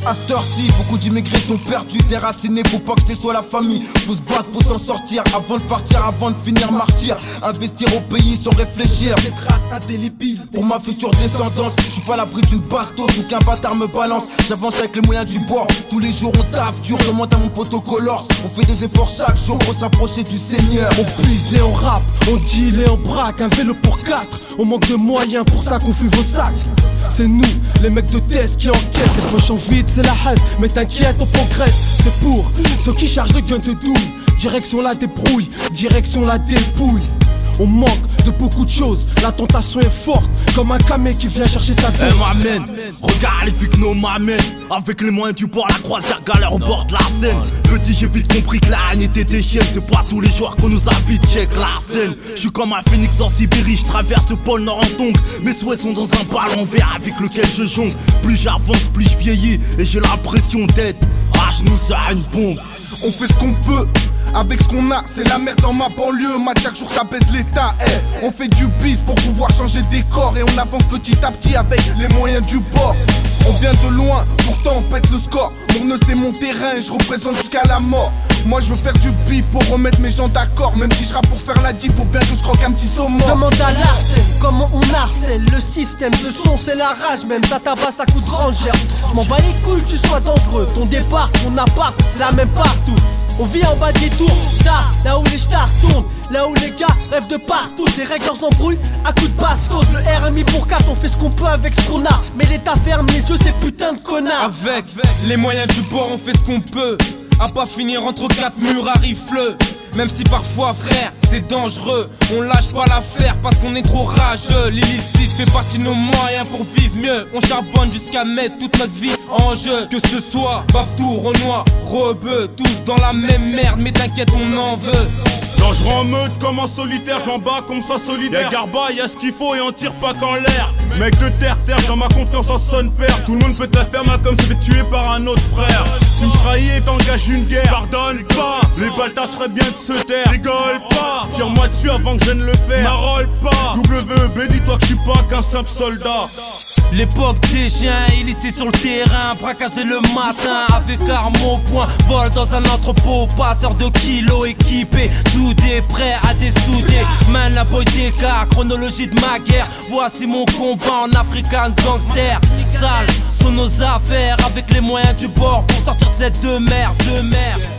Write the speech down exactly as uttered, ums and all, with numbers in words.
À cette heure-ci, beaucoup d'immigrés sont perdus, déracinés. Faut pas que t'es soit la famille. Faut se battre pour s'en sortir avant de partir, avant de finir martyr. Investir au pays sans réfléchir. Des traces indélébiles pour ma future descendance. Je suis pas à l'abri d'une bastos ou qu'un bâtard me balance. J'avance avec les moyens du bord. Tous les jours on taffe dur, demande à mon poteau Colors. On fait des efforts chaque jour pour s'approcher du Seigneur. On pisse et on rappe, on deal et on braque. Un vélo pour quatre, on manque de moyens, pour ça qu'on fuit vos sacs. C'est nous, les mecs de test qui enquêtent. Les poches en vide, c'est la haine, mais t'inquiète, on progresse. C'est pour ceux qui chargent le gun de douille. Direction la débrouille, direction la dépouille. On manque de beaucoup de choses, la tentation est forte, comme un camé qui vient chercher sa dose. Eh m'amène, regarde les filles que nos m'amènent. Avec les moyens du bord, la croisière galère au bord de la Seine. Petit, j'ai vite compris que la haine était des chiennes. C'est pas tous les jours qu'on nous invite, check la scène. J'suis comme un phénix en Sibérie, j'traverse le pôle Nord en tongue. Mes souhaits sont dans un ballon vert avec lequel je jongle. Plus j'avance, plus je vieillis, et j'ai l'impression d'être à genoux sur une bombe. On fait ce qu'on peut avec ce qu'on a, c'est la merde dans ma banlieue. Ma chaque jour ça baisse l'état, eh. On fait du bis pour pouvoir changer de décor. Et on avance petit à petit avec les moyens du bord. On vient de loin, pourtant on pète le score. Mon nœud c'est mon terrain, je représente jusqu'à la mort. Moi je veux faire du bif pour remettre mes gens d'accord. Même si je rappe pour faire la diff, faut bien que je croque un petit saumon. Demande à l'Arsène comment on harcèle. Le système de son c'est la rage, même ça tabasse à coup de ranger. J'm'en bats les couilles que tu sois dangereux. Ton départ, ton appart, c'est la même partout. On vit en bas des tours, tard, là où les stars tournent, là où les gars rêvent de partout. Des règles embrouillent à coups de bastos. Le R M I pour quatre, on fait ce qu'on peut avec ce qu'on a. Mais l'État ferme les yeux, ces putains de connards. Avec les moyens du bord, on fait ce qu'on peut. À pas finir entre quatre murs à rifle. Même si parfois frère, c'est dangereux. On lâche pas l'affaire parce qu'on est trop rageux. L'illicite fait partie de nos moyens pour vivre mieux. On charbonne jusqu'à mettre toute notre vie en jeu. Que ce soit Babtou, Renoir, Rebeu, tous dans la même merde, mais t'inquiète on en veut. Quand je en meute comme en solitaire, j'en bats qu'on soit solidaire. Y'a Garba, y'a ce qu'il faut et on tire pas qu'en l'air. Mec de terre, terre, dans ma confiance en sonne père. Tout le monde peut te la faire mal comme se fait tuer par un autre frère. Tu me trahis et t'engages une guerre. Pardonne pas, les baltas seraient bien de se taire. Rigole pas, tire-moi dessus avant que je ne le fasse. M'arrole pas, W E B, dis-toi que je suis pas qu'un simple soldat. L'époque des chiens, illicite sur le terrain, fracassé le matin avec arme au poing, vol dans un entrepôt, passeur de kilos équipé, soudé, prêt à dessouder. Man la boy des cas, chronologie de ma guerre. Voici mon combat en African gangster. Sale sont nos affaires avec les moyens du bord pour sortir de cette demeure, demeure.